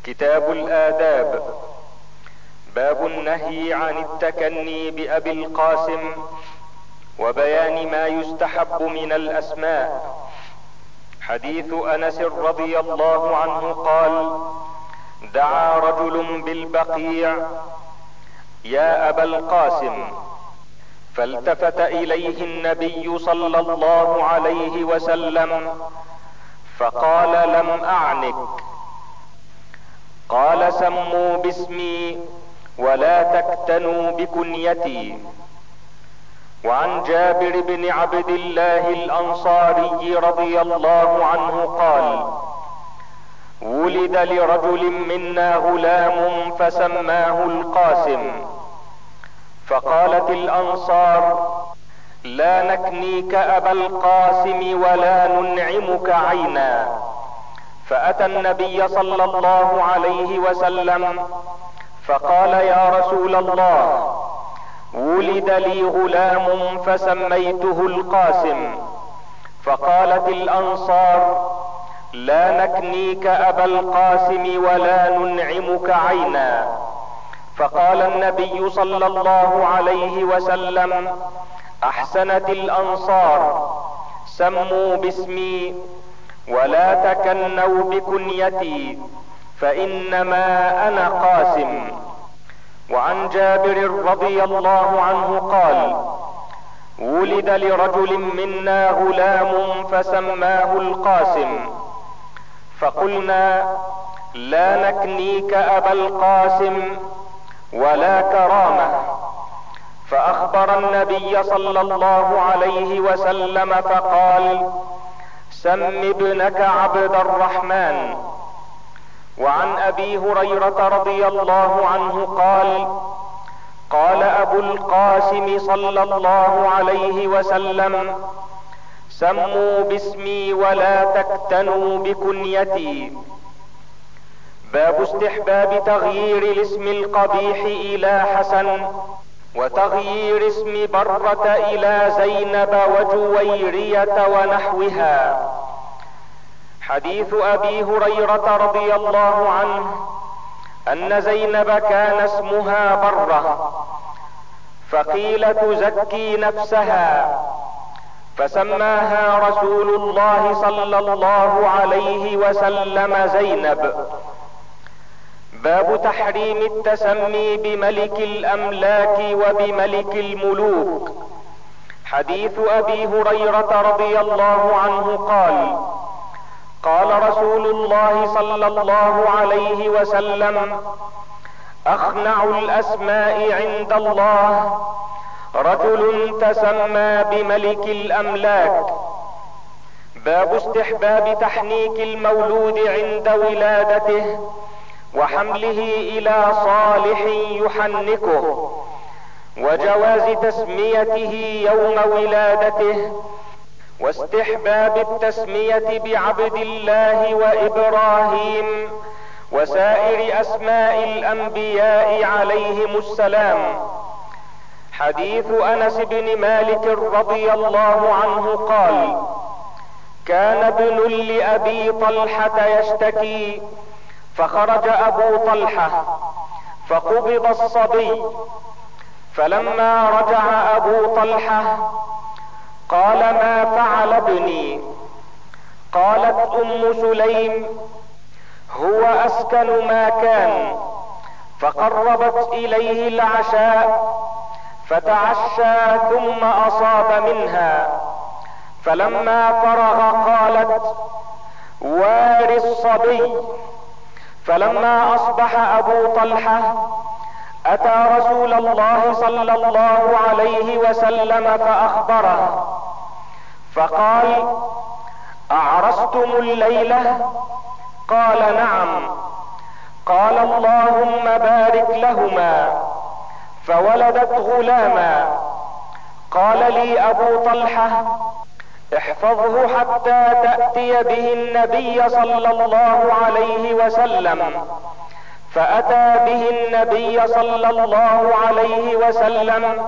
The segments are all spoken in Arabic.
كتاب الآداب. باب النهي عن التكني بأبي القاسم وبيان ما يستحب من الأسماء. حديث أنس رضي الله عنه قال: دعا رجل بالبقيع: يا أبا القاسم، فالتفت إليه النبي صلى الله عليه وسلم فقال: لم أعنك. قال: سموا باسمي ولا تكتنوا بكنيتي. وعن جابر بن عبد الله الأنصاري رضي الله عنه قال: ولد لرجل منا غلام فسماه القاسم، فقالت الأنصار: لا نكنيك أبا القاسم ولا ننعمك عينا. فأتى النبي صلى الله عليه وسلم فقال: يا رسول الله، ولد لي غلام فسميته القاسم. فقالت الأنصار: لا نكنيك أبا القاسم ولا ننعمك عينا. فقال النبي صلى الله عليه وسلم: أحسنت الأنصار، سموا باسمي ولا تكنوا بكنيتي، فإنما أنا قاسم. وعن جابر رضي الله عنه قال: ولد لرجل منا غلام فسماه القاسم، فقلنا: لا نكنيك أبا القاسم ولا كرامة. فأخبر النبي صلى الله عليه وسلم فقال: سم ابنك عبد الرحمن. وعن أبي هريرة رضي الله عنه قال: قال أبو القاسم صلى الله عليه وسلم: سموا باسمي ولا تكتنوا بكنيتي. باب استحباب تغيير الاسم القبيح إلى حسن، وتغيير اسم برة إلى زينب وجويرية ونحوها. حديث أبي هريرة رضي الله عنه أن زينب كان اسمها برة، فقيل تزكي نفسها، فسماها رسول الله صلى الله عليه وسلم زينب. باب تحريم التسمي بملك الأملاك وبملك الملوك. حديث أبي هريرة رضي الله عنه قال: قال رسول الله صلى الله عليه وسلم: أخنع الأسماء عند الله رجل تسمى بملك الأملاك. باب استحباب تحنيك المولود عند ولادته وحمله إلى صالح يحنكه، وجواز تسميته يوم ولادته، واستحباب التسمية بعبد الله وإبراهيم وسائر أسماء الأنبياء عليهم السلام. حديث أنس بن مالك رضي الله عنه قال: كان ابن لأبي طلحة يشتكي، فخرج أبو طلحة فقبض الصبي، فلما رجع أبو طلحة قال: ما فعل ابني؟ قالت أم سليم: هو أسكن ما كان. فقربت إليه العشاء فتعشى ثم أصاب منها، فلما فرغ قالت: وار الصبي. فلما أصبح أبو طلحة أتى رسول الله صلى الله عليه وسلم فأخبره، فقال: أعرستم الليلة؟ قال: نعم. قال: اللهم بارك لهما. فولدت غلاما. قال لي أبو طلحة: احفظه حتى تأتي به النبي صلى الله عليه وسلم. فأتى به النبي صلى الله عليه وسلم،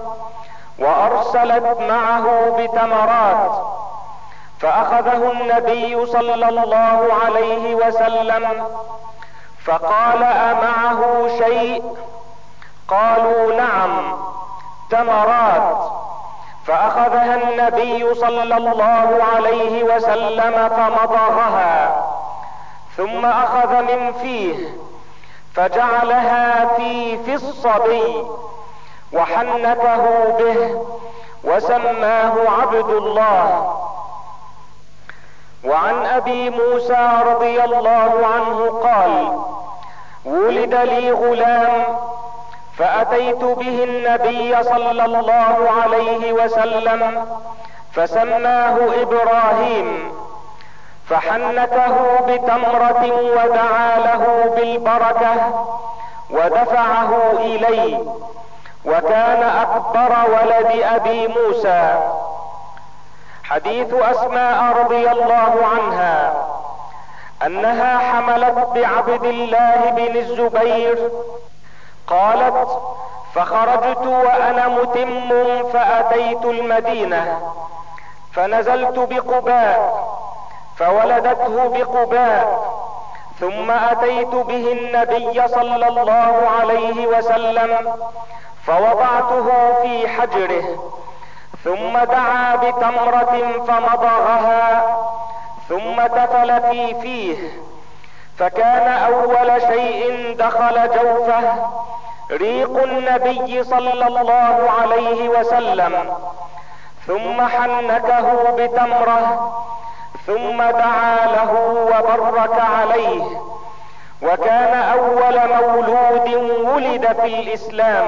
وأرسلت معه بتمرات، فأخذه النبي صلى الله عليه وسلم فقال: أمعه شيء؟ قالوا: نعم، تمرات. فأخذها النبي صلى الله عليه وسلم فمضغها، ثم أخذ من فيه فجعلها في الصبي وحنكه به وسماه عبد الله. وعن أبي موسى رضي الله عنه قال: ولد لي غلام فأتيت به النبي صلى الله عليه وسلم فسماه إبراهيم، فحنكه بتمرة ودعا له بالبركة ودفعه إلي، وكان أكبر ولد أبي موسى. حديث أسماء رضي الله عنها أنها حملت بعبد الله بن الزبير. قالت: فخرجت وأنا متم فأتيت المدينة فنزلت بقباء فولدته بقباء، ثم أتيت به النبي صلى الله عليه وسلم فوضعته في حجره، ثم دعا بتمرة فمضغها ثم تفل في فيه، فكان أول شيء دخل جوفه ريق النبي صلى الله عليه وسلم، ثم حنكه بتمرة ثم دعا له وبرك عليه، وكان أول مولود ولد في الإسلام.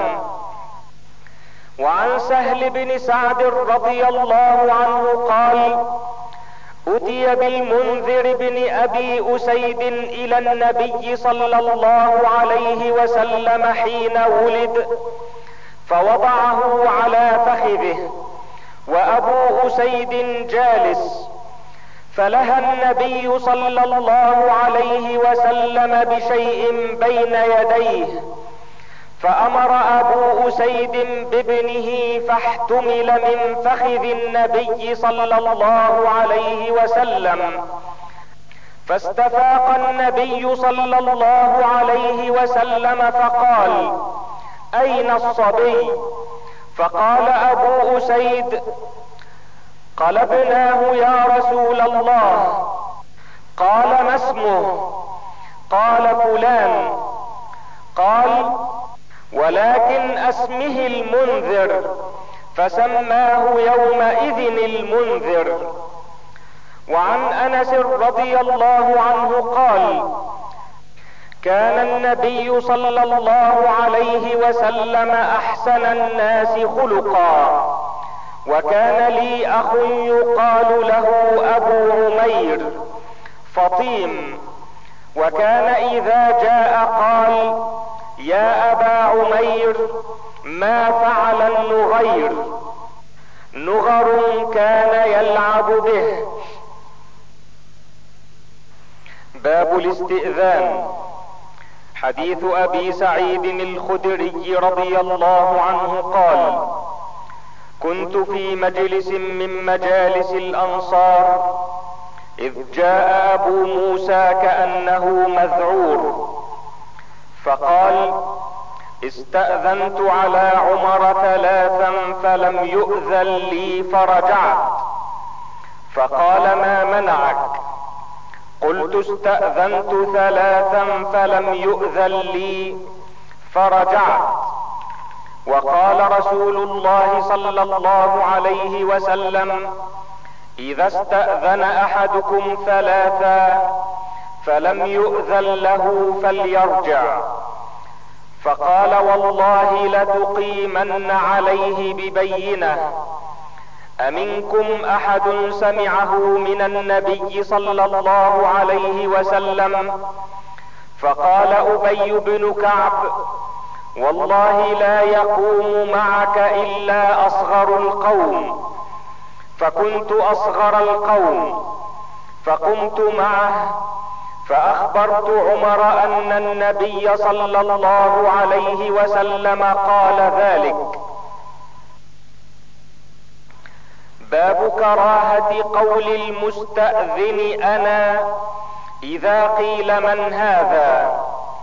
وعن سهل بن سعد رضي الله عنه قال: أتي بالمنذر بن أبي أسيد إلى النبي صلى الله عليه وسلم حين ولد، فوضعه على فخذه وأبو أسيد جالس، فلهى النبي صلى الله عليه وسلم بشيء بين يديه، فأمر أبو أسيد بابنه فاحتمل من فخذ النبي صلى الله عليه وسلم، فاستفاق النبي صلى الله عليه وسلم فقال: أين الصبي؟ فقال أبو أسيد: قلبناه يا رسول الله. قال: ما اسمه؟ قال: فلان. قال: ولكن اسمه المنذر، فسماه يومئذ المنذر. وعن انس رضي الله عنه قال: كان النبي صلى الله عليه وسلم احسن الناس خلقا، وكان لي اخ يقال له ابو عمير فطيم، وكان اذا جاء قال: يا ابا عمير ما فعل النغير؟ نغر كان يلعب به. باب الاستئذان. حديث ابي سعيد الخدري رضي الله عنه قال: كنت في مجلس من مجالس الانصار اذ جاء ابو موسى كأنه مذعور، فقال: استأذنت على عمر 3 فلم يؤذن لي فرجعت. فقال: ما منعك؟ قلت: استأذنت 3 فلم يؤذن لي فرجعت. وقال رسول الله صلى الله عليه وسلم: اذا استأذن احدكم 3 فلم يؤذن له فليرجع. فقال: والله لتقيمن عليه ببينة. امنكم احد سمعه من النبي صلى الله عليه وسلم؟ فقال ابي بن كعب: والله لا يقوم معك الا اصغر القوم. فكنت اصغر القوم فقمت معه، فاخبرت عمر ان النبي صلى الله عليه وسلم قال ذلك. باب كراهة قول المستأذن انا اذا قيل من هذا.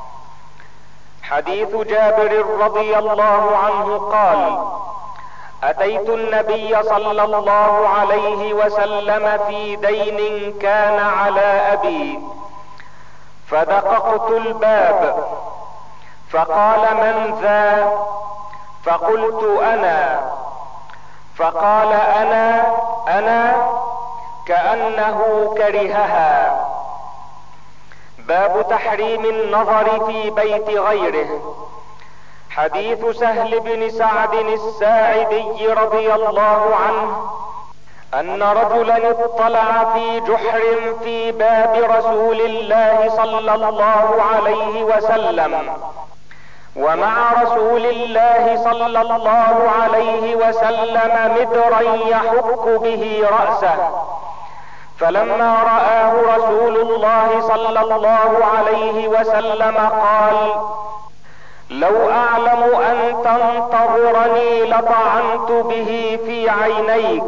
حديث جابر رضي الله عنه قال: اتيت النبي صلى الله عليه وسلم في دين كان على ابي، فدققت الباب فقال: من ذا؟ فقلت: انا. فقال: انا كأنه كرهها. باب تحريم النظر في بيت غيره. حديث سهل بن سعد الساعدي رضي الله عنه ان رجلا اطلع في جحر في باب رسول الله صلى الله عليه وسلم، ومع رسول الله صلى الله عليه وسلم مدرا يحك به رأسه، فلما رآه رسول الله صلى الله عليه وسلم قال: لو اعلم ان تنتظرني لطعنت به في عينيك.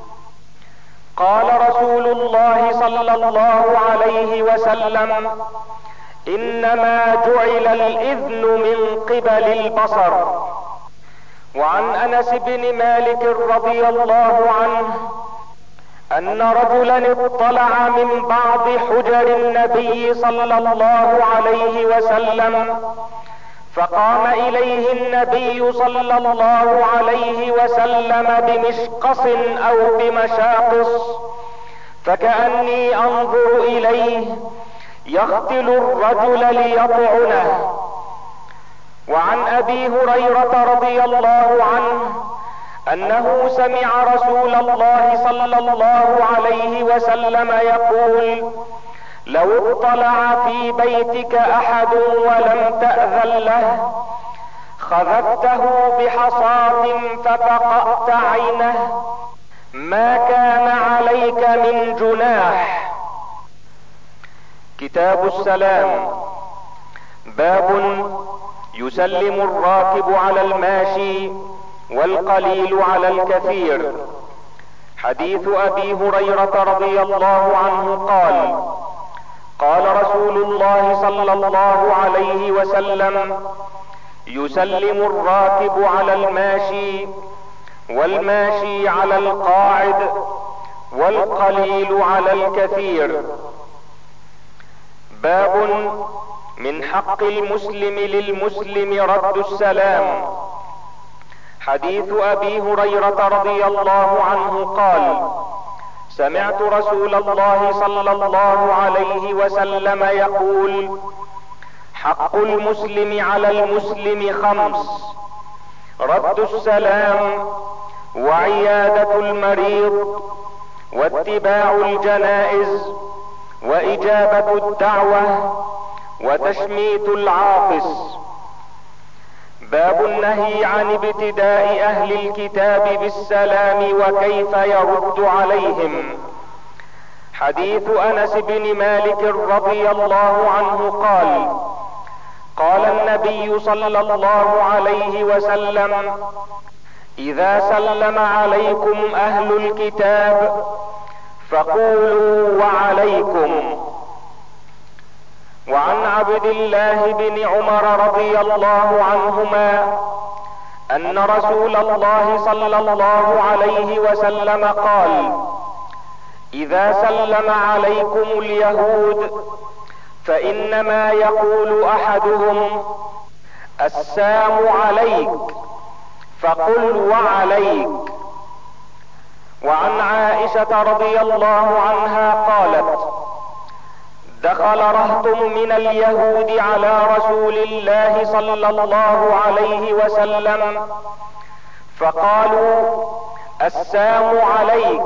قال رسول الله صلى الله عليه وسلم: انما جعل الاذن من قبل البصر. وعن انس بن مالك رضي الله عنه ان رجلا اطلع من بعض حجر النبي صلى الله عليه وسلم، فقام اليه النبي صلى الله عليه وسلم بمشقص او بمشاقص، فكأني انظر اليه يقتل الرجل ليطعنه. وعن ابي هريرة رضي الله عنه انه سمع رسول الله صلى الله عليه وسلم يقول: لو اطلع في بيتك احد ولم تأذن له خذفته بحصاة ففقأت عينه ما كان عليك من جناح. كتاب السلام. باب يسلم الراكب على الماشي والقليل على الكثير. حديث ابي هريرة رضي الله عنه قال: قال رسول الله صلى الله عليه وسلم: يسلم الراكب على الماشي والماشي على القاعد والقليل على الكثير. باب من حق المسلم للمسلم رد السلام. حديث ابي هريرة رضي الله عنه قال: سمعت رسول الله صلى الله عليه وسلم يقول: حق المسلم على المسلم 5: رد السلام، وعيادة المريض، واتباع الجنائز، واجابة الدعوة، وتشميت العاطس. باب النهي عن ابتداء اهل الكتاب بالسلام وكيف يرد عليهم. حديث انس بن مالك رضي الله عنه قال: قال النبي صلى الله عليه وسلم: اذا سلم عليكم اهل الكتاب فقولوا وعليكم. وعن عبد الله بن عمر رضي الله عنهما ان رسول الله صلى الله عليه وسلم قال: اذا سلم عليكم اليهود فانما يقول احدهم: السلام عليك، فقل وعليك. وعن عائشة رضي الله عنها قالت: دخل رهط من اليهود على رسول الله صلى الله عليه وسلم فقالوا: السلام عليك،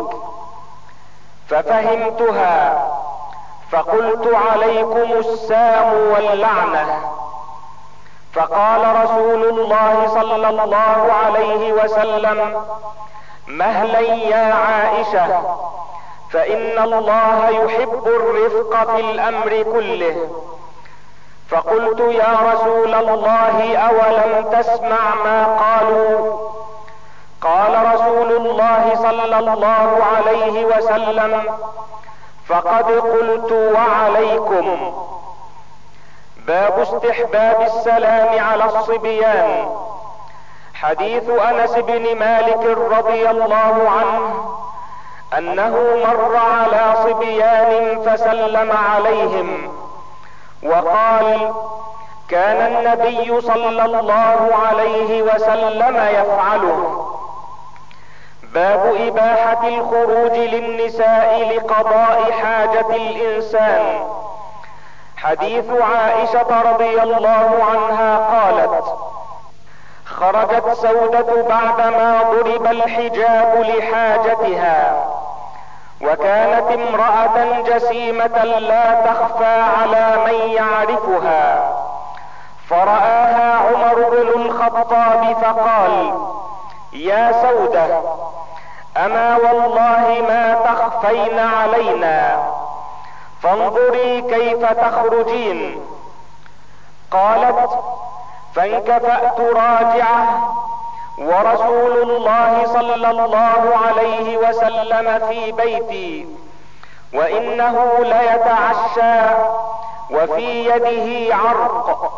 ففهمتها فقلت: عليكم السلام واللعنة. فقال رسول الله صلى الله عليه وسلم: مهلا يا عائشة، فإن الله يحب الرفق في الأمر كله. فقلت: يا رسول الله أولم تسمع ما قالوا؟ قال رسول الله صلى الله عليه وسلم: فقد قلت وعليكم. باب استحباب السلام على الصبيان. حديث انس بن مالك رضي الله عنه انه مر على صبيان فسلم عليهم وقال: كان النبي صلى الله عليه وسلم يفعله. باب اباحة الخروج للنساء لقضاء حاجة الانسان. حديث عائشة رضي الله عنها قالت: خرجت سودة بعدما ضرب الحجاب لحاجتها، وكانت امرأة جسيمة لا تخفى على من يعرفها، فرآها عمر بن الخطاب فقال: يا سودة، اما والله ما تخفين علينا، فانظري كيف تخرجين. قالت: فانكفأت راجعة ورسول الله صلى الله عليه وسلم في بيتي، وانه ليتعشى وفي يده عرق،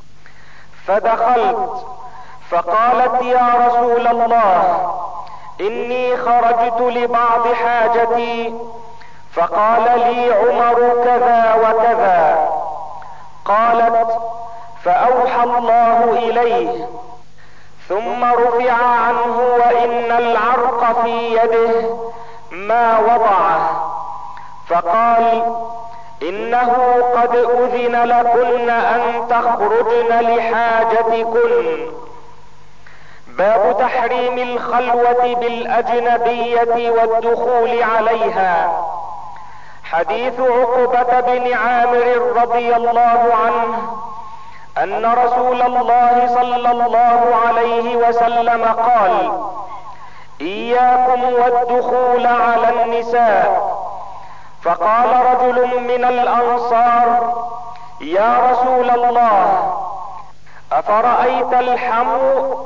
فدخلت فقالت: يا رسول الله، اني خرجت لبعض حاجتي، فقال لي عمر كذا وكذا. قالت: فأوحى الله إليه، ثم رفع عنه وإن العرق في يده ما وضعه، فقال: إنه قد أذن لكن أن تخرجن لحاجتكن. باب تحريم الخلوة بالأجنبية والدخول عليها. حديث عقبة بن عامر رضي الله عنه ان رسول الله صلى الله عليه وسلم قال: اياكم والدخول على النساء. فقال رجل من الانصار: يا رسول الله، افرأيت الحمو؟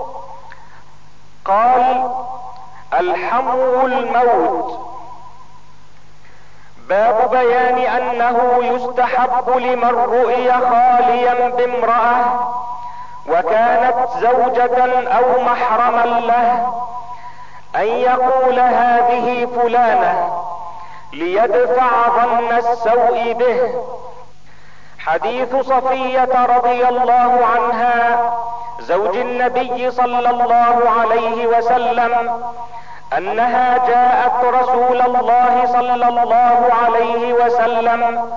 قال: الحمو الموت. باب بيان انه يستحب لمن رؤي خاليا بامرأة وكانت زوجة او محرما له ان يقول: هذه فلانة، ليدفع ظن السوء به. حديث صفية رضي الله عنها زوج النبي صلى الله عليه وسلم انها جاءت رسول الله صلى الله عليه وسلم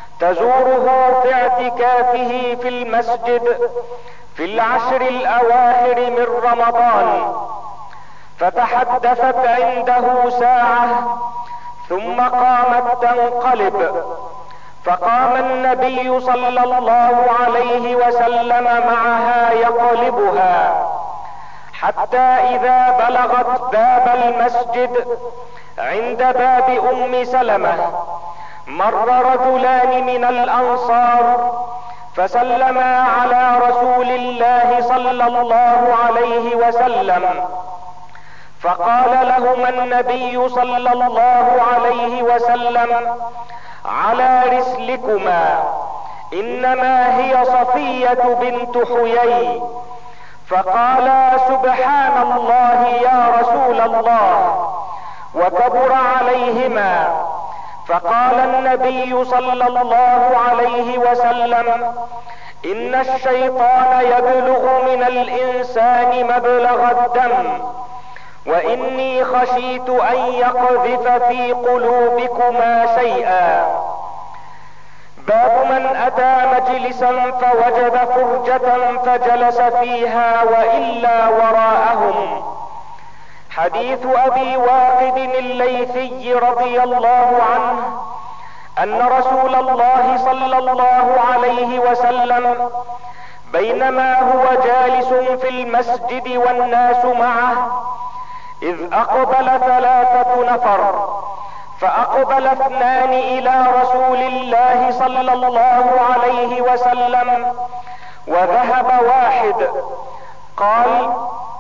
تزوره في اعتكافه في المسجد في العشر الاواخر من رمضان، فتحدثت عنده ساعة ثم قامت تنقلب، فقام النبي صلى الله عليه وسلم معها يقلبها، حتى اذا بلغت باب المسجد عند باب ام سلمة مر رجلان من الانصار فسلما على رسول الله صلى الله عليه وسلم، فقال لهما النبي صلى الله عليه وسلم: على رسلكما، انما هي صفية بنت حيي. فقالا: سبحان الله يا رسول الله، وكبر عليهما. فقال النبي صلى الله عليه وسلم: ان الشيطان يبلغ من الانسان مبلغ الدم، واني خشيت ان يقذف في قلوبكما شيئا. باب من اتى مجلسا فوجد فرجة فجلس فيها والا وراءهم. حديث ابي واقد الليثي رضي الله عنه ان رسول الله صلى الله عليه وسلم بينما هو جالس في المسجد والناس معه اذ اقبل 3 نفر، فاقبل 2 الى رسول الله صلى الله عليه وسلم وذهب 1. قال: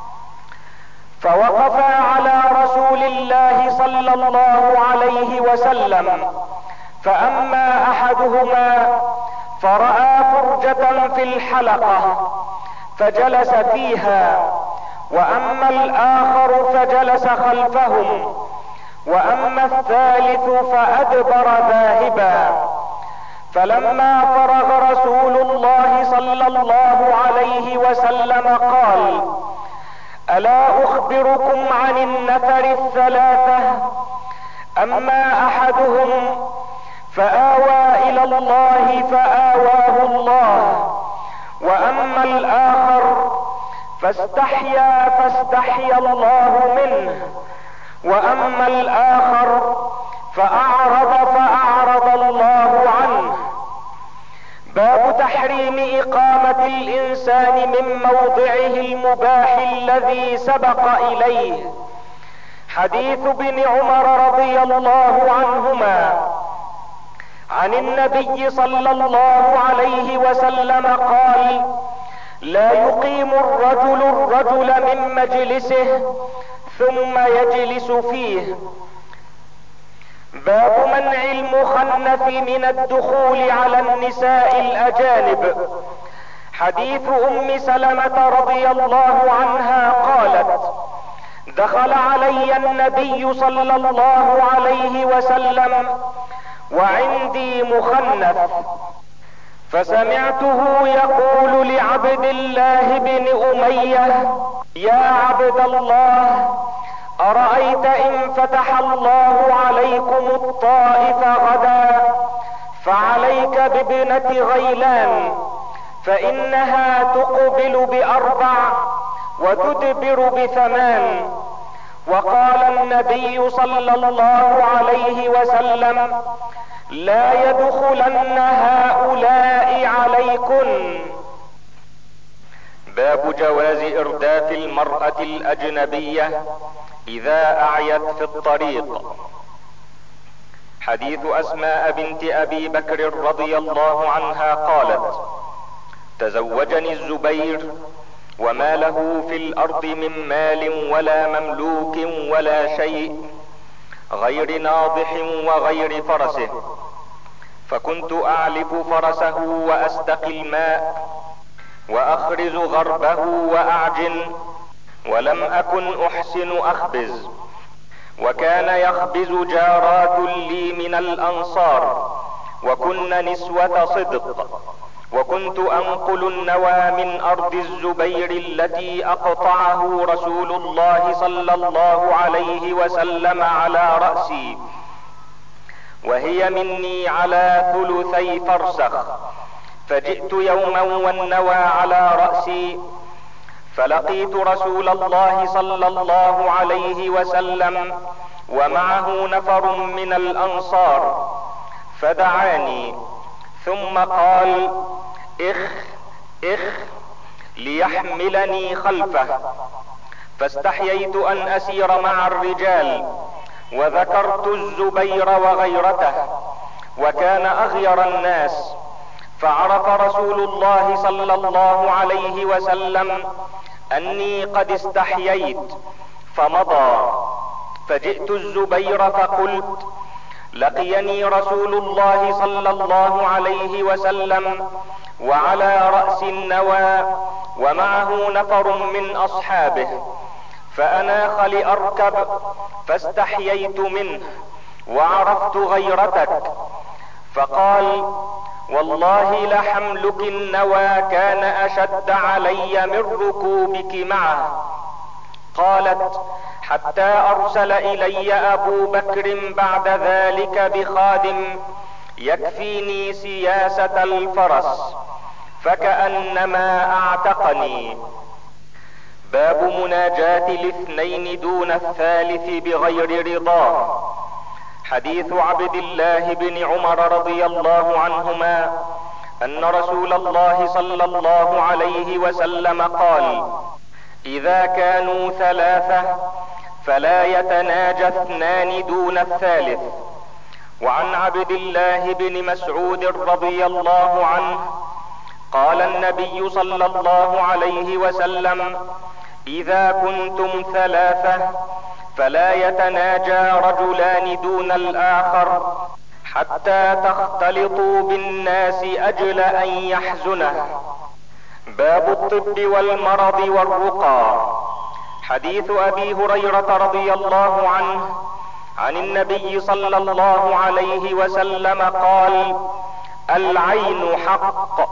فوقفا على رسول الله صلى الله عليه وسلم، فاما احدهما فرأى فرجة في الحلقة فجلس فيها، واما الاخر فجلس خلفهم، واما الثالث فادبر ذاهبا. فلما فرغ رسول الله صلى الله عليه وسلم قال: الا اخبركم عن النفر الثلاثة؟ اما احدهم فآوى الى الله فآواه الله، واما الاخر فاستحيا فاستحيا الله منه، واما الاخر فاعرض فاعرض الله عنه. باب تحريم اقامة الانسان من موضعه المباح الذي سبق اليه. حديث ابن عمر رضي الله عنهما عن النبي صلى الله عليه وسلم قال: لا يقيم الرجل من مجلسه ثم يجلس فيه. باب منع المخنث من الدخول على النساء الاجانب. حديث ام سلمة رضي الله عنها قالت: دخل علي النبي صلى الله عليه وسلم وعندي مخنث، فسمعته يقول لعبد الله بن أمية: يا عبد الله، أرأيت إن فتح الله عليكم الطائف غدا فعليك بابنة غيلان، فإنها تقبل ب4 وتدبر ب8. وقال النبي صلى الله عليه وسلم: لا يدخلن هؤلاء عليكن. باب جواز ارداف المرأة الاجنبية اذا اعيت في الطريق. حديث اسماء بنت ابي بكر رضي الله عنها قالت: تزوجني الزبير وما له في الارض من مال ولا مملوك ولا شيء غير ناضح وغير فرسه، فكنت اعلف فرسه واستقي الماء واخرز غربه واعجن، ولم اكن احسن اخبز. وكان يخبز جارات لي من الانصار وكن نسوة صدق، وكنت انقل النوى من ارض الزبير التي اقطعه رسول الله صلى الله عليه وسلم على رأسي، وهي مني على 3 فرسخ. فجئت يوما والنوى على رأسي، فلقيت رسول الله صلى الله عليه وسلم ومعه نفر من الانصار، فدعاني ثم قال: اخ اخ ليحملني خلفه. فاستحييت ان اسير مع الرجال، وذكرت الزبير وغيرته، وكان اغير الناس. فعرف رسول الله صلى الله عليه وسلم اني قد استحييت فمضى. فجئت الزبير فقلت: لقيني رسول الله صلى الله عليه وسلم وعلى رأس النوى ومعه نفر من اصحابه، فاناخ لاركب، فاستحييت منه وعرفت غيرتك. فقال: والله لحملك النوى كان اشد علي من ركوبك معه. قالت: حتى ارسل الي ابو بكر بعد ذلك بخادم يكفيني سياسة الفرس، فكأنما اعتقني. باب مناجاة الاثنين دون الثالث بغير رضاه. حديث عبد الله بن عمر رضي الله عنهما ان رسول الله صلى الله عليه وسلم قال: اذا كانوا 3 فلا يتناجى 2 دون الثالث. وعن عبد الله بن مسعود رضي الله عنه قال النبي صلى الله عليه وسلم: اذا كنتم 3 فلا يتناجى رجلان دون الاخر حتى تختلطوا بالناس اجل ان يحزنه. باب الطب والمرض والرقى. حديث ابي هريرة رضي الله عنه عن النبي صلى الله عليه وسلم قال: العين حق.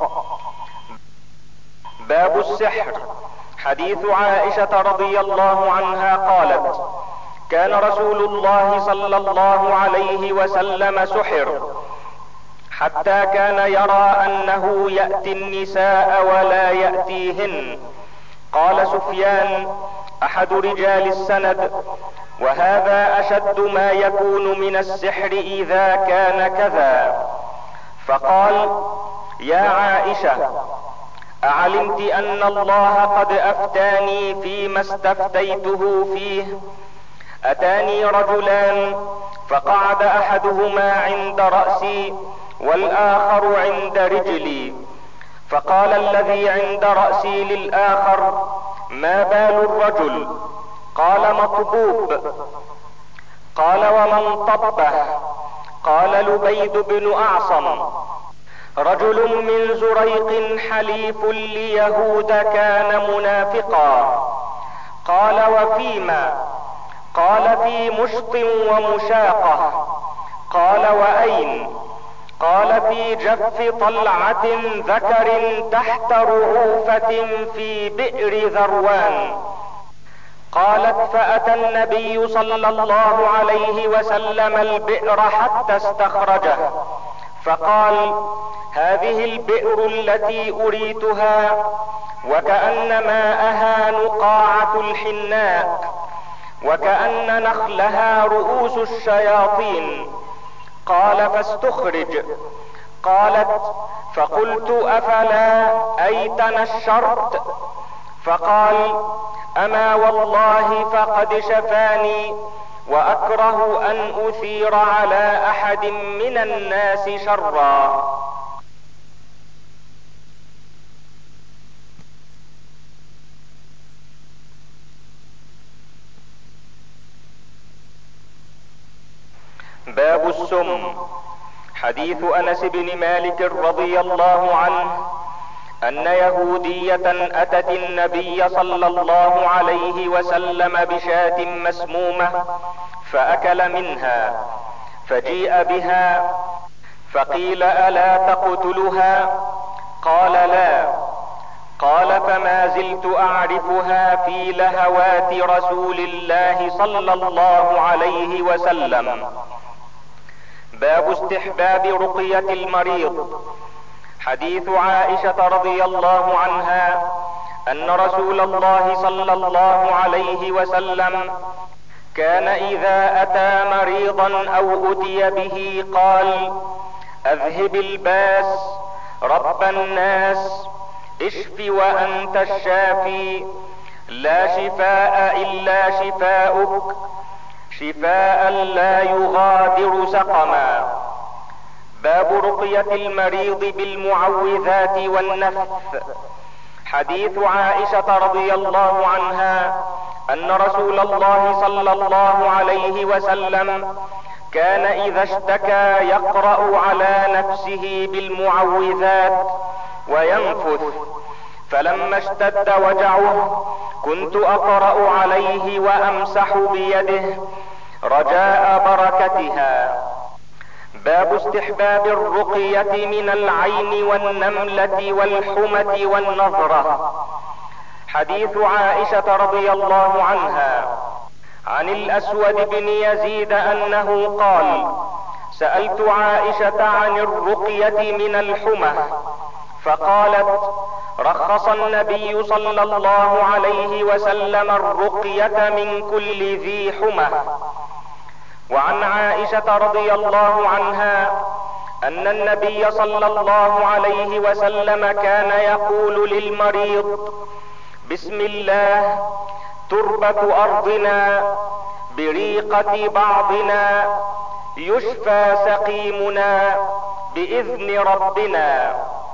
باب السحر. حديث عائشة رضي الله عنها قالت: كان رسول الله صلى الله عليه وسلم سحر حتى كان يرى انه يأتي النساء ولا يأتيهن. قال سفيان احد رجال السند: وهذا اشد ما يكون من السحر اذا كان كذا. فقال: يا عائشة، اعلمت ان الله قد افتاني فيما استفتيته فيه؟ اتاني رجلان فقعد احدهما عند رأسي والاخر عند رجلي، فقال الذي عند رأسي للاخر: ما بال الرجل؟ قال: مطبوب. قال: ومن طبه؟ قال: لبيد بن اعصم، رجل من زريق حليف ليهود كان منافقا. قال: وفيما؟ قال: في مشط ومشاقة. قال: واين؟ قال: في جف طلعة ذكر تحت رعوفة في بئر ذروان. قالت: فأتى النبي صلى الله عليه وسلم البئر حتى استخرجه، فقال: هذه البئر التي أريتها، وكأن ماءها نقاعة الحناء، وكأن نخلها رؤوس الشياطين. قال: فاستخرج. قالت: فقلت: افلا ايتنا الشرط؟ فقال: اما والله فقد شفاني، واكره ان اثير على احد من الناس شرا. باب السم. حديث انس بن مالك رضي الله عنه ان يهودية اتت النبي صلى الله عليه وسلم بشاة مسمومة فاكل منها، فجيء بها فقيل: الا تقتلها؟ قال: لا. قال: فما زلت اعرفها في لهوات رسول الله صلى الله عليه وسلم. باب استحباب رقية المريض. حديث عائشة رضي الله عنها ان رسول الله صلى الله عليه وسلم كان اذا اتى مريضا او اتي به قال: اذهب الباس، رب الناس، اشف وانت الشافي، لا شفاء الا شفاؤك، شفاء لا يغادر سقما. باب رقية المريض بالمعوذات والنفث. حديث عائشة رضي الله عنها ان رسول الله صلى الله عليه وسلم كان اذا اشتكى يقرأ على نفسه بالمعوذات وينفث، فلما اشتد وجعه كنت اقرأ عليه وامسح بيده رجاء بركتها. باب استحباب الرقية من العين والنملة والحمة والنظرة. حديث عائشة رضي الله عنها عن الاسود بن يزيد انه قال: سألت عائشة عن الرقية من الحمى، فقالت: رخص النبي صلى الله عليه وسلم الرقية من كل ذي حمى. وعن عائشة رضي الله عنها ان النبي صلى الله عليه وسلم كان يقول للمريض: بسم الله، تربة ارضنا، بريقة بعضنا، يشفى سقيمنا باذن ربنا.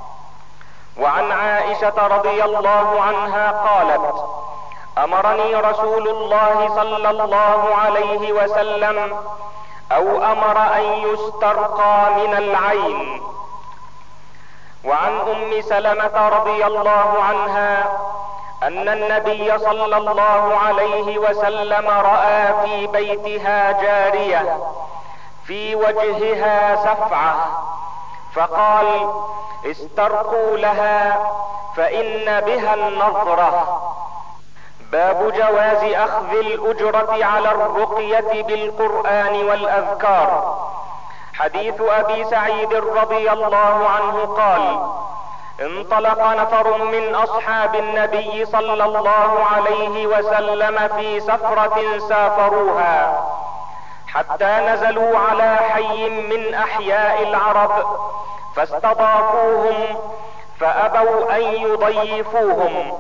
وعن عائشة رضي الله عنها قالت: امرني رسول الله صلى الله عليه وسلم او امر ان يسترقى من العين. وعن ام سلمة رضي الله عنها ان النبي صلى الله عليه وسلم رأى في بيتها جارية في وجهها سفعة فقال استرقوا لها فإن بها النظرة. باب جواز اخذ الاجرة على الرقية بالقرآن والاذكار. حديث ابي سعيد رضي الله عنه قال انطلق نفر من اصحاب النبي صلى الله عليه وسلم في سفرة سافروها حتى نزلوا على حي من احياء العرب فاستضافوهم فابوا ان يضيفوهم،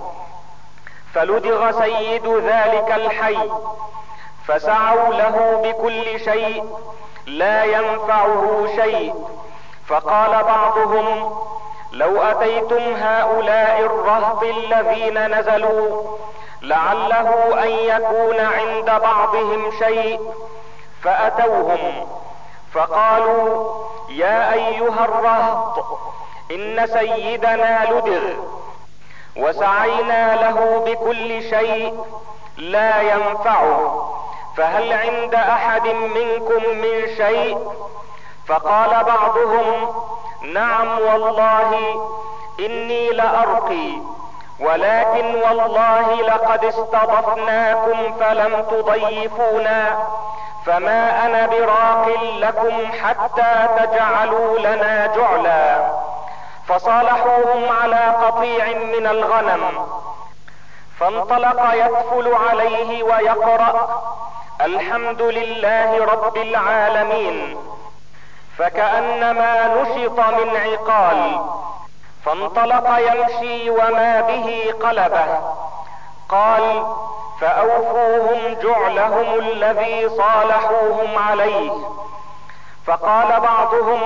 فلدغ سيد ذلك الحي فسعوا له بكل شيء لا ينفعه شيء، فقال بعضهم لو اتيتم هؤلاء الرهط الذين نزلوا لعله ان يكون عند بعضهم شيء، فاتوهم فقالوا يا ايها الرهط ان سيدنا لدغ وسعينا له بكل شيء لا ينفعه، فهل عند احد منكم من شيء؟ فقال بعضهم نعم والله اني لارقي، ولكن والله لقد استضفناكم فلم تضيفونا، فما انا براق لكم حتى تجعلوا لنا جعلا. فصالحوهم على قطيع من الغنم، فانطلق يتفل عليه ويقرأ الحمد لله رب العالمين، فكأنما نشط من عقال، فانطلق يمشي وما به قلبه. قال فأوفوهم جعلهم الذي صالحوهم عليه. فقال بعضهم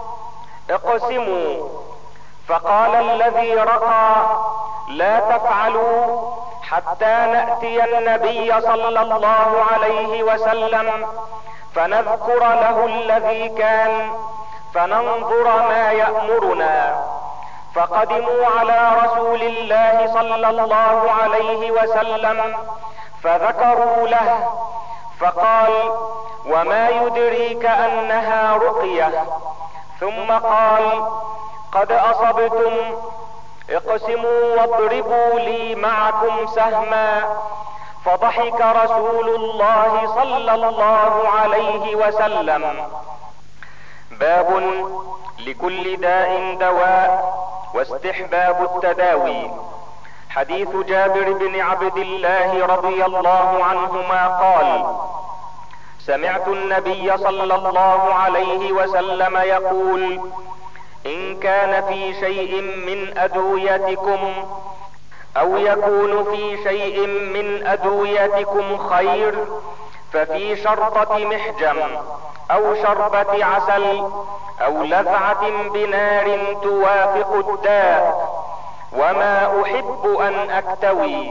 اقسموا، فقال الذي رقى لا تفعلوا حتى نأتي النبي صلى الله عليه وسلم فنذكر له الذي كان فننظر ما يأمرنا. فقدموا على رسول الله صلى الله عليه وسلم فذكروا له، فقال وما يدريك انها رقية؟ ثم قال قد اصبتم، اقسموا واضربوا لي معكم سهما. فضحك رسول الله صلى الله عليه وسلم. باب لكل داء دواء واستحباب التداوي. حديث جابر بن عبد الله رضي الله عنهما قال سمعت النبي صلى الله عليه وسلم يقول ان كان في شيء من ادويتكم او يكون في شيء من ادويتكم خير ففي شرطة محجم او شربة عسل او لذعة بنار توافق الداء، وما احب ان اكتوي.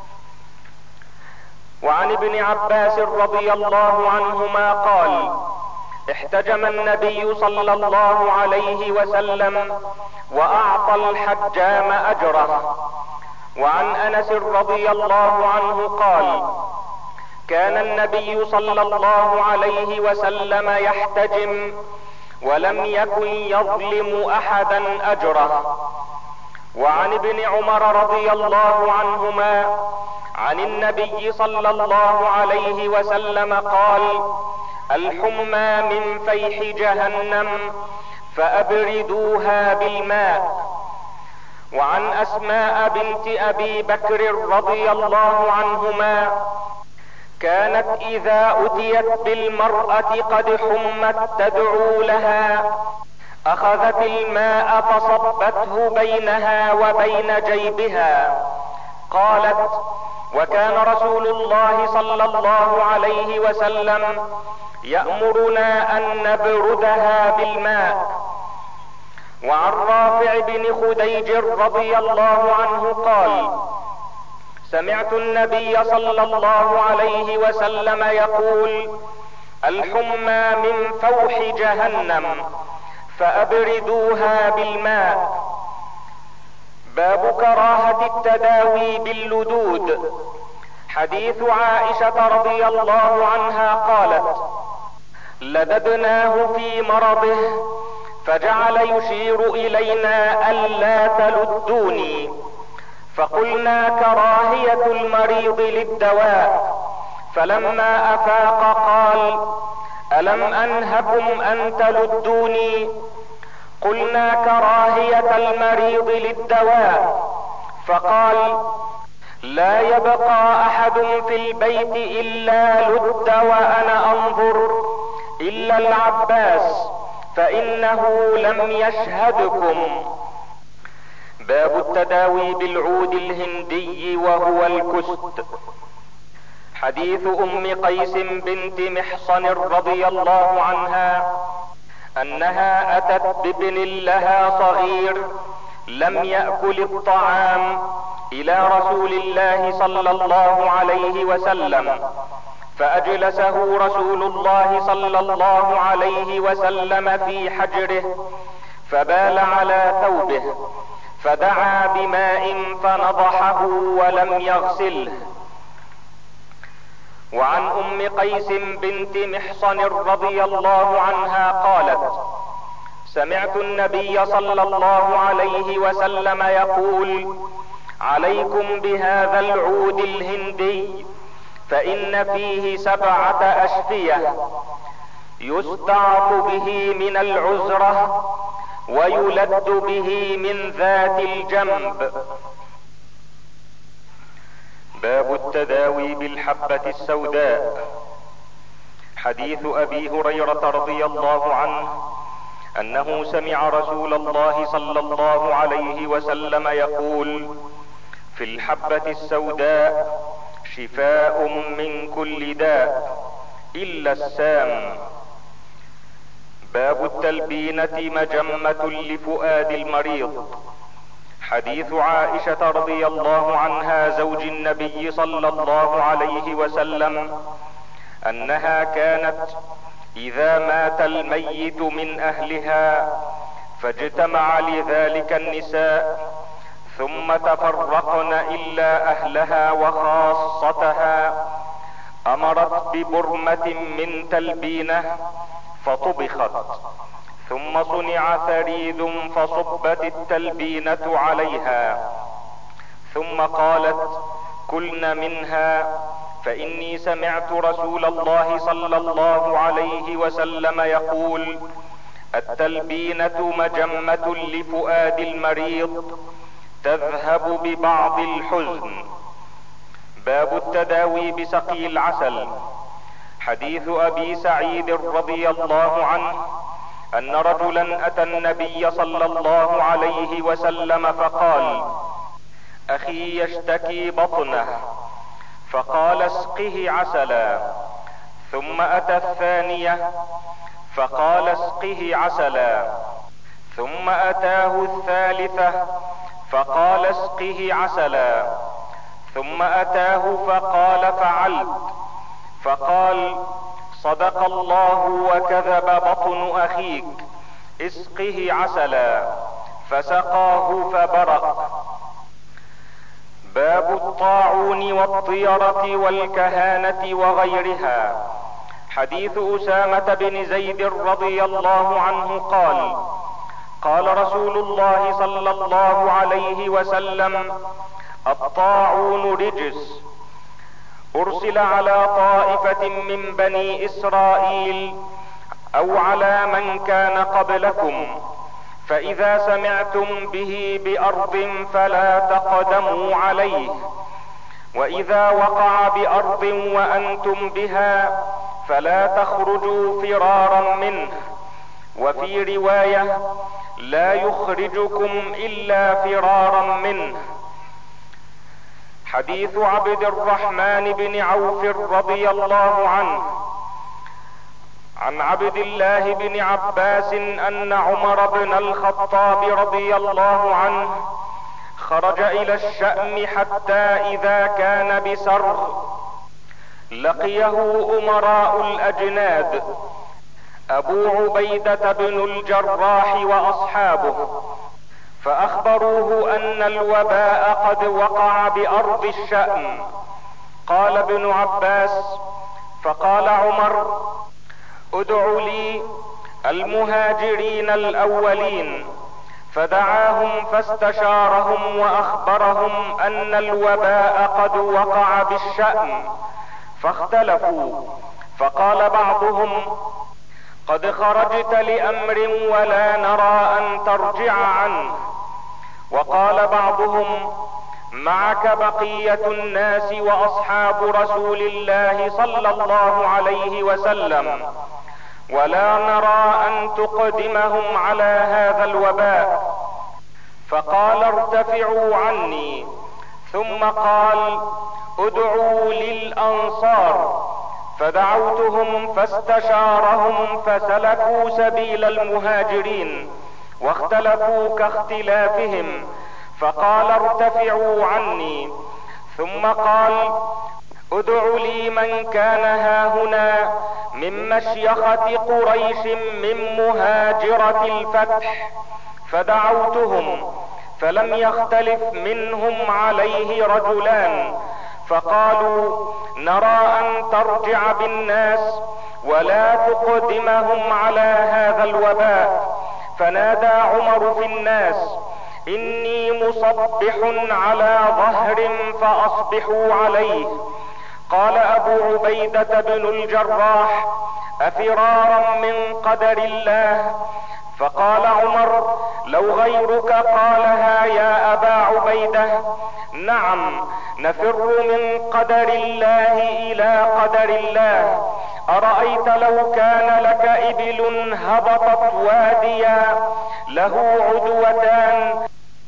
وعن ابن عباس رضي الله عنهما قال احتجم النبي صلى الله عليه وسلم واعطى الحجام اجره. وعن انس رضي الله عنه قال كان النبي صلى الله عليه وسلم يحتجم ولم يكن يظلم احدا اجره. وعن ابن عمر رضي الله عنهما عن النبي صلى الله عليه وسلم قال الحمى من فيح جهنم فابردوها بالماء. وعن اسماء بنت ابي بكر رضي الله عنهما كانت اذا اتيت بالمرأة قد حمت تدعو لها اخذت الماء فصبته بينها وبين جيبها. قالت وكان رسول الله صلى الله عليه وسلم يأمرنا ان نبردها بالماء. وعن رافع بن خديج رضي الله عنه قال سمعت النبي صلى الله عليه وسلم يقول الحمى من فوح جهنم فابردوها بالماء. التداوي باللدود. حديث عائشة رضي الله عنها قالت: لددناه في مرضه فجعل يشير الينا الا تلدوني، فقلنا كراهية المريض للدواء، فلما افاق قال: الم انهكم ان تلدوني؟ قلنا كراهية المريض للدواء، فقال: لا يبقى احد في البيت الا لد وانا انظر الا العباس فانه لم يشهدكم. باب التداوي بالعود الهندي وهو الكست. حديث ام قيس بنت محصن رضي الله عنها انها اتت بابن لها صغير لم يأكل الطعام الى رسول الله صلى الله عليه وسلم، فاجلسه رسول الله صلى الله عليه وسلم في حجره فبال على ثوبه، فدعا بماء فنضحه ولم يغسله. وعن ام قيس بنت محصن رضي الله عنها قالت: سمعت النبي صلى الله عليه وسلم يقول: عليكم بهذا العود الهندي فان فيه 7 اشفية يستعط به من العزرة ويلد به من ذات الجنب. باب التداوي بالحبة السوداء. حديث ابي هريرة رضي الله عنه انه سمع رسول الله صلى الله عليه وسلم يقول: في الحبة السوداء شفاء من كل داء الا السام. باب التلبينة مجمة لفؤاد المريض. حديث عائشة رضي الله عنها زوج النبي صلى الله عليه وسلم انها كانت اذا مات الميت من اهلها فاجتمع لذلك النساء ثم تفرقن الا اهلها وخاصتها امرت ببرمة من تلبينة فطبخت، ثم صنع ثريد فصبت التلبينة عليها، ثم قالت: كلن منها فاني سمعت رسول الله صلى الله عليه وسلم يقول: التلبينة مجمة لفؤاد المريض تذهب ببعض الحزن. باب التداوي بسقي العسل. حديث ابي سعيد رضي الله عنه ان رجلا اتى النبي صلى الله عليه وسلم فقال: اخي يشتكي بطنه، فقال: اسقه عسلا. ثم اتى الثانية فقال: اسقه عسلا. ثم اتاه الثالثة فقال: اسقه عسلا. ثم اتاه فقال: فعلت. فقال: صدق الله وكذب بطن اخيك، اسقه عسلا. فسقاه فبرأ. باب الطاعون والطيرة والكهانة وغيرها. حديث اسامة بن زيد رضي الله عنه قال: قال رسول الله صلى الله عليه وسلم: الطاعون رجس، ارسل على طائفة من بني اسرائيل او على من كان قبلكم، فاذا سمعتم به بارض فلا تقدموا عليه، واذا وقع بارض وانتم بها فلا تخرجوا فرارا منه، وفي رواية: لا يخرجكم الا فرارا منه. حديث عبد الرحمن بن عوف رضي الله عنه عن عبد الله بن عباس ان عمر بن الخطاب رضي الله عنه خرج الى الشأم حتى اذا كان بسرغ لقيه امراء الاجناد ابو عبيدة بن الجراح واصحابه، فاخبروه ان الوباء قد وقع بارض الشأم. قال ابن عباس: فقال عمر: ادعوا لي المهاجرين الاولين، فدعاهم فاستشارهم واخبرهم ان الوباء قد وقع بالشأم، فاختلفوا، فقال بعضهم: قد خرجت لامر ولا نرى ان ترجع عنه. وقال بعضهم: معك بقية الناس واصحاب رسول الله صلى الله عليه وسلم، ولا نرى ان تقدمهم على هذا الوباء. فقال: ارتفعوا عني. ثم قال: ادعوا للانصار، فدعوتهم فاستشارهم فسلكوا سبيل المهاجرين واختلفوا كاختلافهم. فقال: ارتفعوا عني. ثم قال: ادعوا لي من كان هاهنا من مشيخة قريش من مهاجرة الفتح، فدعوتهم فلم يختلف منهم عليه رجلان، فقالوا: نرى ان ترجع بالناس ولا تقدمهم على هذا الوباء. فنادى عمر في الناس: اني مصبح على ظهر فاصبحوا عليه. قال ابو عبيدة بن الجراح: افرارا من قدر الله؟ فقال عمر: لو غيرك قالها يا ابا عبيدة. نعم، نفر من قدر الله الى قدر الله. ارايت لو كان لك ابل هبطت واديا له عدوتان،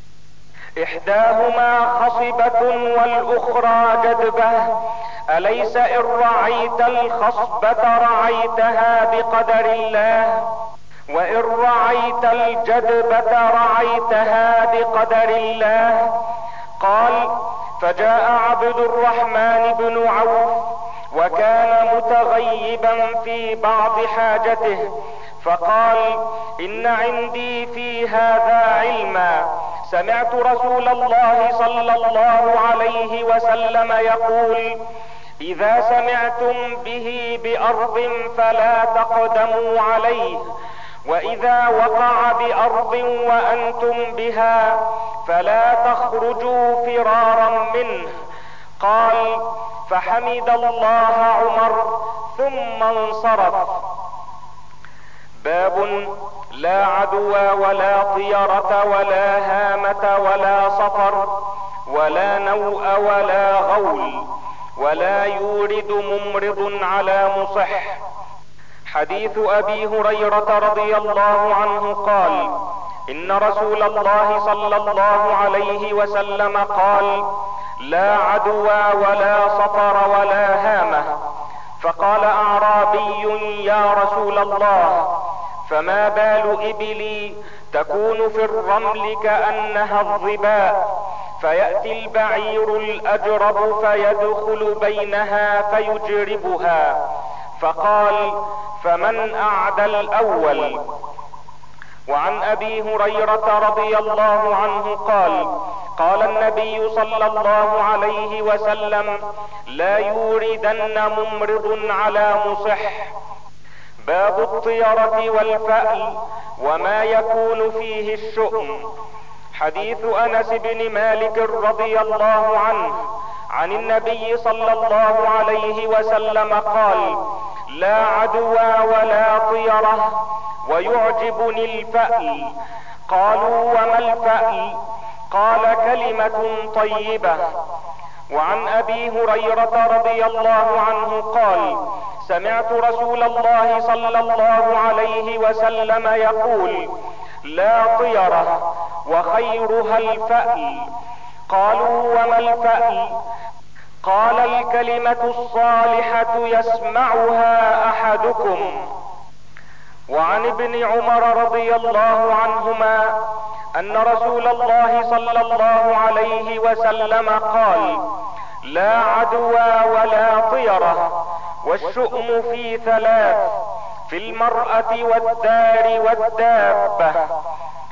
احداهما خصبة والاخرى جدبة، اليس ان رعيت الخصبة رعيتها بقدر الله؟ وان رعيت الجدبة رعيتها بقدر الله؟ قال: فجاء عبد الرحمن بن عوف وكان متغيبا في بعض حاجته، فقال: ان عندي في هذا علما. سمعت رسول الله صلى الله عليه وسلم يقول: اذا سمعتم به بارض فلا تقدموا عليه، واذا وقع بارض وانتم بها فلا تخرجوا فرارا منه. قال: فحمد الله عمر ثم انصرف. باب: لا عدوى ولا طيرة ولا هامة ولا صفر ولا نوء ولا غول، ولا يورد ممرض على مصح. حديث ابي هريرة رضي الله عنه قال: ان رسول الله صلى الله عليه وسلم قال: لا عدوى ولا صفر ولا هامة. فقال اعرابي: يا رسول الله، فما بال ابلي تكون في الرمل كأنها الظباء، فيأتي البعير الاجرب فيدخل بينها فيجربها. فقال: فمن اعدى الاول؟ وعن ابي هريرة رضي الله عنه قال: قال النبي صلى الله عليه وسلم: لا يوردن ممرض على مصح. باب الطيرة والفأل وما يكون فيه الشؤم. حديث انس بن مالك رضي الله عنه عن النبي صلى الله عليه وسلم قال: لا عدوى ولا طيرة، ويعجبني الفأل. قالوا: وما الفأل؟ قال: كلمة طيبة. وعن ابي هريرة رضي الله عنه قال: سمعت رسول الله صلى الله عليه وسلم يقول: لا طيرة وخيرها الفأل. قالوا: وما الفأل؟ قال: الكلمة الصالحة يسمعها احدكم. وعن ابن عمر رضي الله عنهما ان رسول الله صلى الله عليه وسلم قال: لا عدوى ولا طيرة، والشؤم في ثلاث: في المرأة والدار والدابة.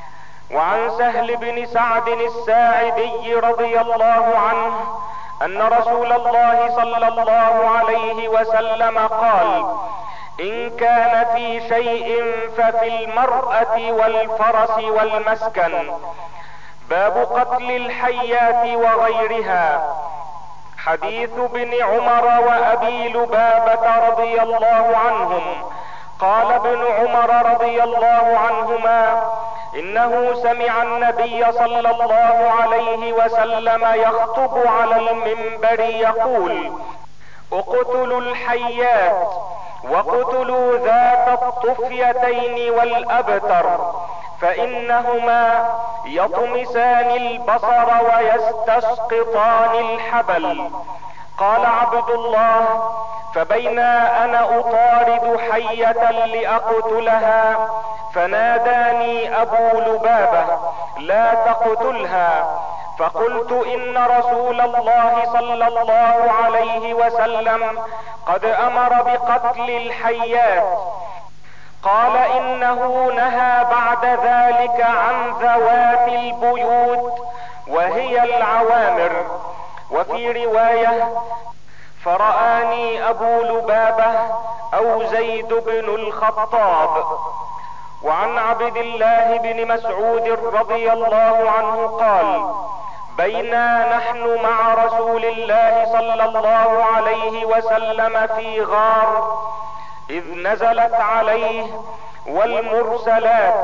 وعن سهل بن سعد الساعدي رضي الله عنه ان رسول الله صلى الله عليه وسلم قال: ان كان في شيء ففي المرأة والفرس والمسكن. باب قتل الحيات وغيرها. حديث ابن عمر وابي لبابة رضي الله عنهم. قال ابن عمر رضي الله عنهما: انه سمع النبي صلى الله عليه وسلم يخطب على المنبر يقول: اقتلوا الحيات واقتلوا ذات الطفيتين والابتر، فانهما يطمسان البصر ويستسقطان الحبل. قال عبد الله: فبينا انا اطارد حية لاقتلها فناداني ابو لبابة: لا تقتلها. فقلت: ان رسول الله صلى الله عليه وسلم قد امر بقتل الحيات. قال: انه نهى بعد ذلك عن ذوات البيوت وهي العوامر. وفي رواية: فرآني ابو لبابة او زيد بن الخطاب. وعن عبد الله بن مسعود رضي الله عنه قال: بينا نحن مع رسول الله صلى الله عليه وسلم في غار اذ نزلت عليه والمرسلات،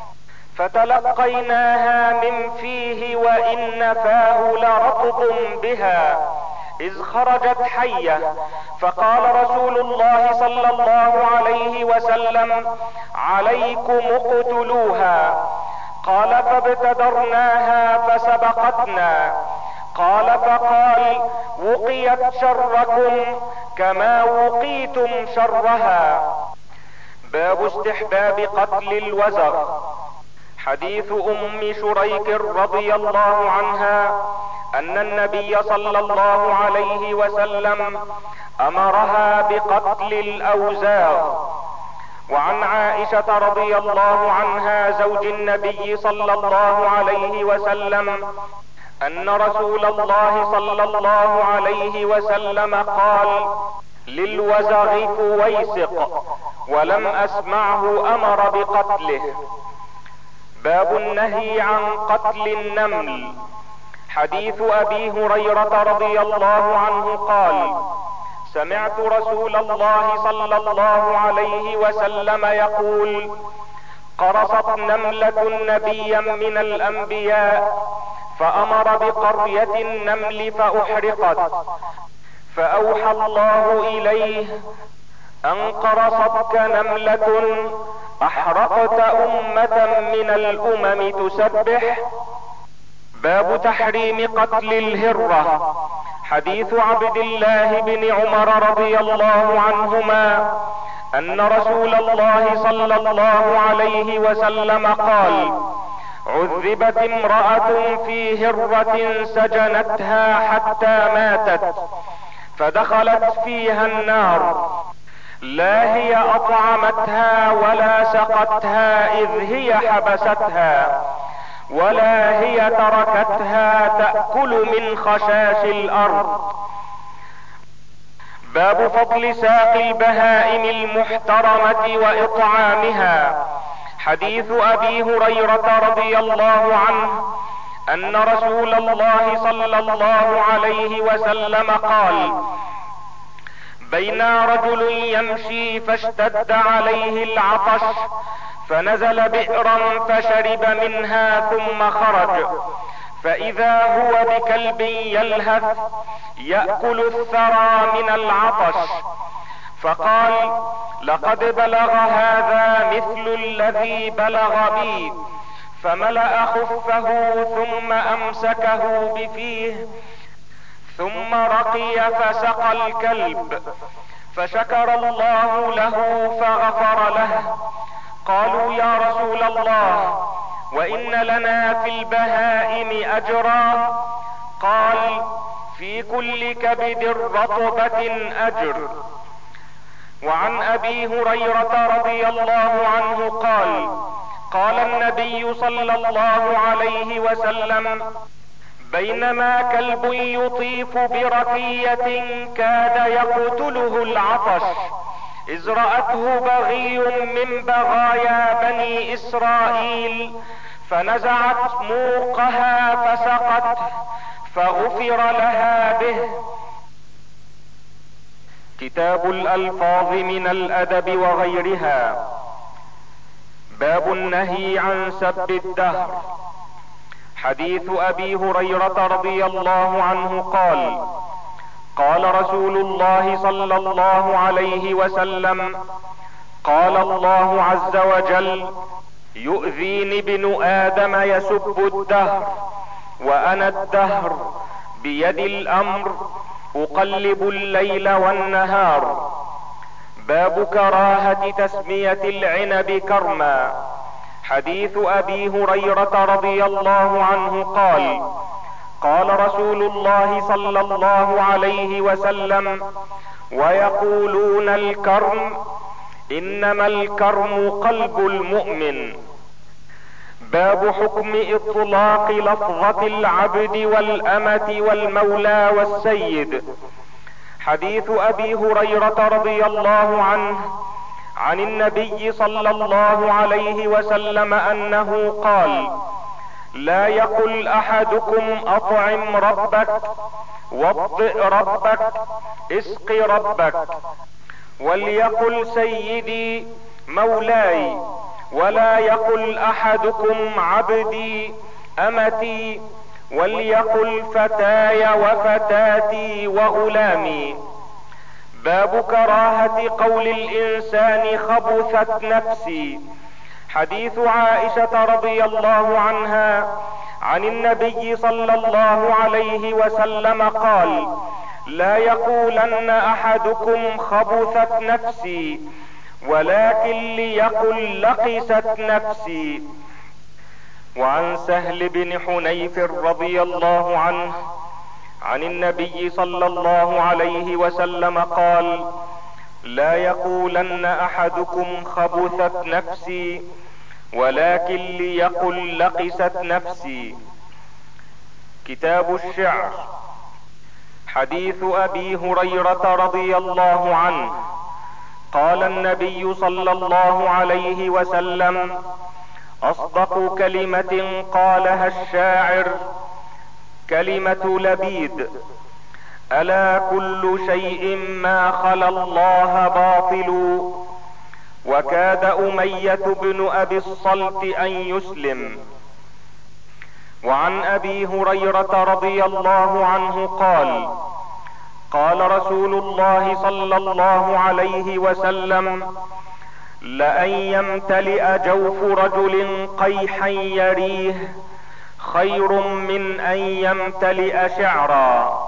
فتلقيناها من فيه وان فاه لرطب بها، اذ خرجت حية، فقال رسول الله صلى الله عليه وسلم: عليكم اقتلوها. قال: فابتدرناها فسبقتنا. قال: فقال: وقيت شركم كما وقيتم شرها. باب استحباب قتل الوزغ. حديث ام شريك رضي الله عنها ان النبي صلى الله عليه وسلم امرها بقتل الاوزاغ. وعن عائشة رضي الله عنها زوج النبي صلى الله عليه وسلم ان رسول الله صلى الله عليه وسلم قال: للوزغ فويسق، ولم اسمعه امر بقتله. باب النهي عن قتل النمل. حديث ابي هريرة رضي الله عنه قال: سمعت رسول الله صلى الله عليه وسلم يقول: قرصت نملة نبيا من الانبياء فامر بقرية النمل فاحرقت، فاوحى الله اليه: ان قرصتك نملة احرقت امة من الامم تسبح. باب تحريم قتل الهرة. حديث عبد الله بن عمر رضي الله عنهما ان رسول الله صلى الله عليه وسلم قال: عذبت امرأة في هرة سجنتها حتى ماتت، فدخلت فيها النار، لا هي اطعمتها ولا سقتها اذ هي حبستها، ولا هي تركتها تأكل من خشاش الارض. باب فضل ساق البهائم المحترمة واطعامها. حديث ابي هريرة رضي الله عنه ان رسول الله صلى الله عليه وسلم قال: بينا رجل يمشي فاشتد عليه العطش فنزل بئرا فشرب منها ثم خرج، فاذا هو بكلب يلهث يأكل الثرى من العطش، فقال: لقد بلغ هذا مثل الذي بلغ بي، فملأ خفه ثم امسكه بفيه، ثم رقي فسقى الكلب، فشكر الله له فغفر له. قالوا: يا رسول الله، وان لنا في البهائم اجرا؟ قال: في كل كبد رطبة اجر. وعن ابي هريرة رضي الله عنه قال: قال النبي صلى الله عليه وسلم: بينما كلب يطيف برقية كاد يقتله العطش، إذ رأته بغي من بغايا بني إسرائيل، فنزعت موقها فسقته، فغفر لها به. كتاب الألفاظ من الأدب وغيرها. باب النهي عن سب الدهر. حديث أبي هريرة رضي الله عنه قال: قال رسول الله صلى الله عليه وسلم: قال الله عز وجل: يؤذيني ابن آدم يسب الدهر، وأنا الدهر بيدي الأمر، أقلب الليل والنهار. باب كراهة تسمية العنب كرما. حديث أبي هريرة رضي الله عنه قال: قال رسول الله صلى الله عليه وسلم: ويقولون الكرم، إنما الكرم قلب المؤمن. باب حكم إطلاق لفظة العبد والأمة والمولى والسيد. حديث أبي هريرة رضي الله عنه عن النبي صلى الله عليه وسلم أنه قال: لا يقل أحدكم أطعم ربك، وطئ ربك، اسق ربك، وليقل سيدي مولاي، ولا يقل أحدكم عبدي أمتي، وليقل فتاي وفتاتي وغلامي. باب كراهة قول الإنسان خبثت نفسي. حديث عائشة رضي الله عنها عن النبي صلى الله عليه وسلم قال: لا يقولن أحدكم خبثت نفسي، ولكن ليقل لقست نفسي. وعن سهل بن حنيف رضي الله عنه عن النبي صلى الله عليه وسلم قال: لا يقولن أحدكم خبثت نفسي، ولكن ليقل لقست نفسي. كتاب الشعر. حديث أبي هريرة رضي الله عنه قال النبي صلى الله عليه وسلم: أصدق كلمة قالها الشاعر كلمة لبيد: ألا كل شيء ما خلا الله باطل. وكاد أمية بن أبي الصلت أن يسلم. وعن أبي هريرة رضي الله عنه قال: قال رسول الله صلى الله عليه وسلم: لأن يمتلئ جوف رجل قيحا يريه خير من أن يمتلئ شعرا.